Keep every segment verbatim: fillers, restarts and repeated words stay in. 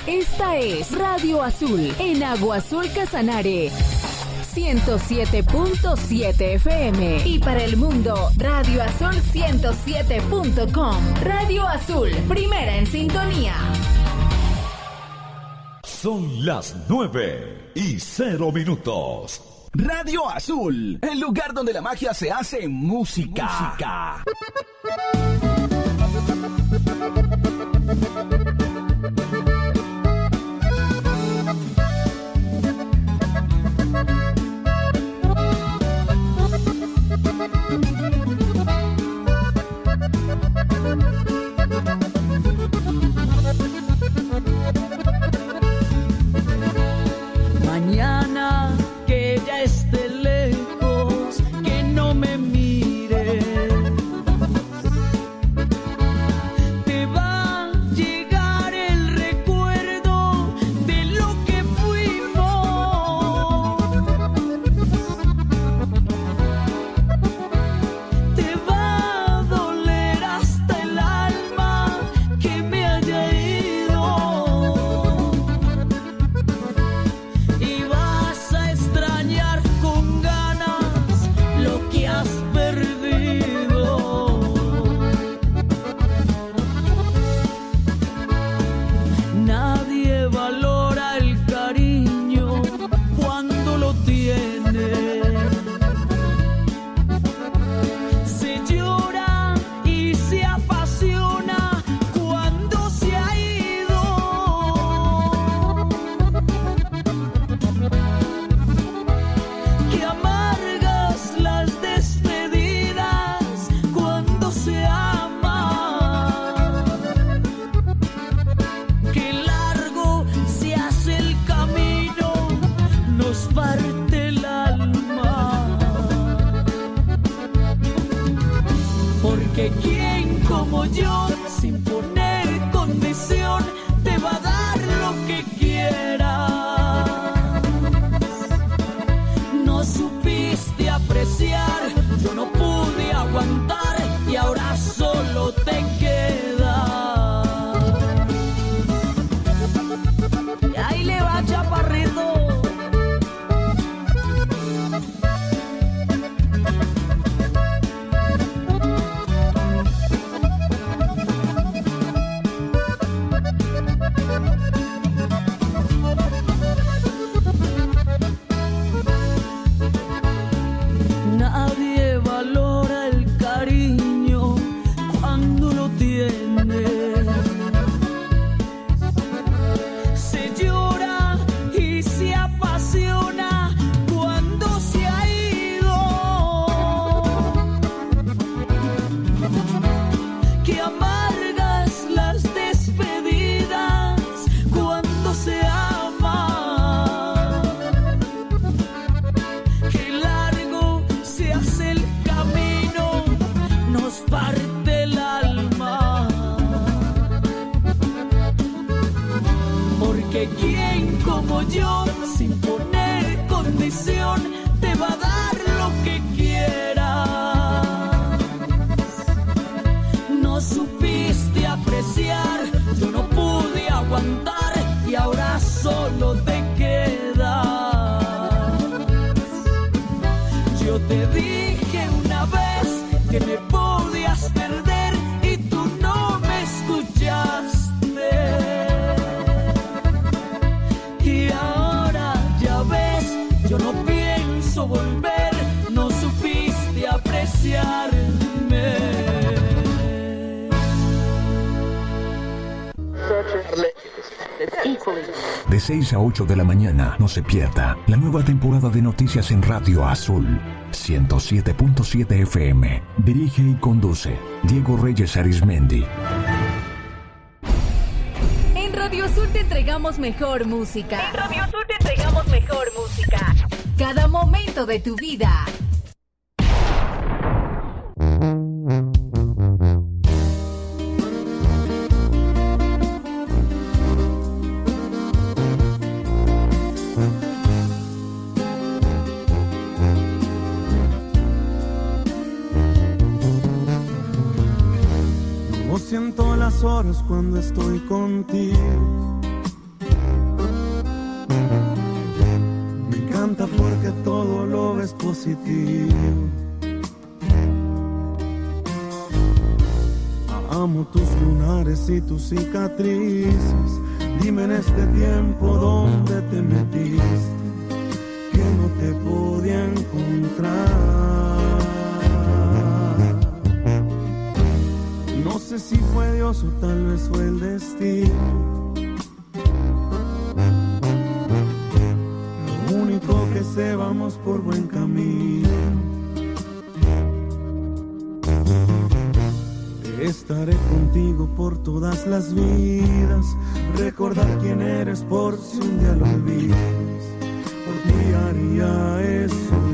Esta es Radio Azul en Agua Azul Casanare. ciento siete punto siete F M. Y para el mundo, Radio Azul ciento siete punto com. Radio Azul, primera en sintonía. Son las nueve y cero minutos. Radio Azul, el lugar donde la magia se hace música. música. Mañana que ya esté lejos, que no me mire, te va a llegar el recuerdo de lo que fuimos, te va a doler hasta el alma que me haya ido, y vas a extrañar con ganas lo que has perdido. Nadie valora el cariño cuando lo tiene. Se llora y se apasiona cuando se ha ido. Que amargas las despedidas cuando se ama. Que largo se hace el camino, nos parte el alma. Porque quien como yo, sin poner condición, te va a dar lo que quieras. No supiste apreciar, yo no pude aguantar y ahora solo te queda. Y ahí le va, chaparrito. Nadie valora el cariño cuando lo tiene. Se llora y se apasiona cuando se ha ido. Que amargas las despedidas cuando se ama. Que largo se hace el camino, nos parte el alma. Porque quien como yo, sin poner condición, te va a dar lo que quieras. No supiste apreciar, yo no pude aguantar y ahora solo te quedas. Yo te dije una vez que me podías perder y tú no me escuchaste. Y ahora ya ves, yo no pienso volver, no supiste apreciarme. De seis a ocho de la mañana, no se pierda la nueva temporada de noticias en Radio Azul ciento siete punto siete F M. Dirige y conduce Diego Reyes Arismendi. En Radio Azul te entregamos mejor música. En Radio Azul te entregamos mejor música. Cada momento de tu vida. No siento las horas cuando estoy contigo. positivo. Amo tus lunares y tus cicatrices. Dime en este tiempo dónde te metiste, que no te podía encontrar. No sé si fue Dios o tal vez fue el destino. Lo único que sé, vamos por buen camino. Estaré contigo por todas las vidas. Recordar quién eres por si un día lo olvidas. Por ti haría eso y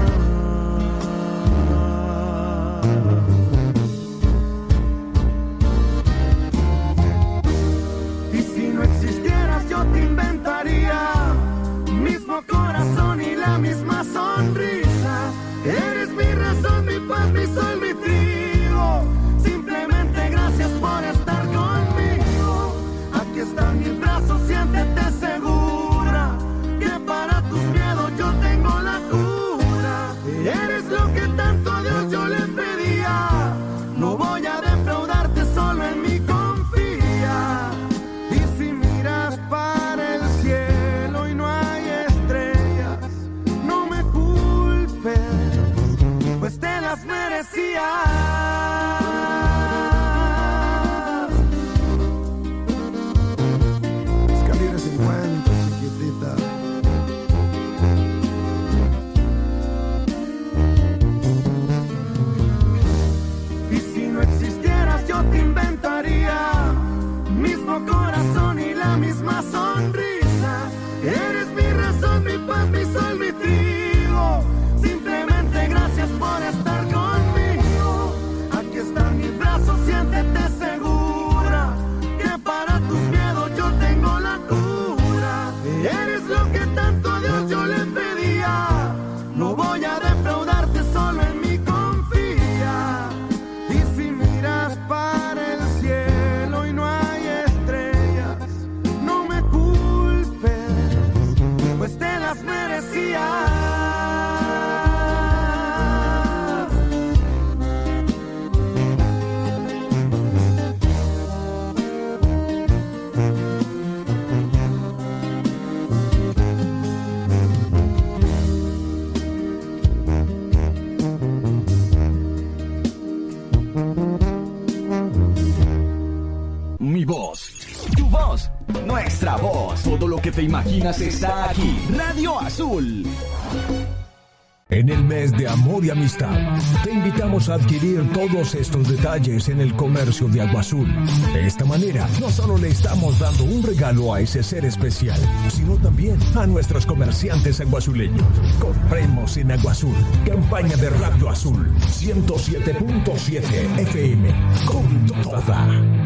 más. Y si no existieras yo te inventaría mismo corazón y la misma sonrisa. Eres mi razón, mi paz, mi sol, mi trigo. Simplemente gracias por estar conmigo. Aquí están mis brazos, siéntete segura, que para tus miedos yo tengo la cura. Eres lo que tanto a Dios yo le pedía. No voy a defraudarte, solo en mí confía. Y si miras para el cielo y no hay estrellas, no me culpes, pues te las merecías. Corazón y la misma sonrisa. Eres mi razón, mi paz, mi sol, mi trigo. Simplemente gracias por estar conmigo. Aquí están mis brazos, siéntete segura, que para tus miedos yo tengo la cura. Eres lo que tanto a Dios yo le pedía. No voy a defraudarte, solo en mí confía. Y si miras para el cielo y no hay pues te las merecías. Mi voz, tu voz, nuestra voz. Todo lo que te imaginas está aquí. Radio Azul. En el mes de amor y amistad, te invitamos a adquirir todos estos detalles en el comercio de Agua Azul. De esta manera, no solo le estamos dando un regalo a ese ser especial, sino también a nuestros comerciantes aguazuleños. Compremos en Agua Azul. Campaña de Radio Azul ciento siete punto siete F M. Con toda.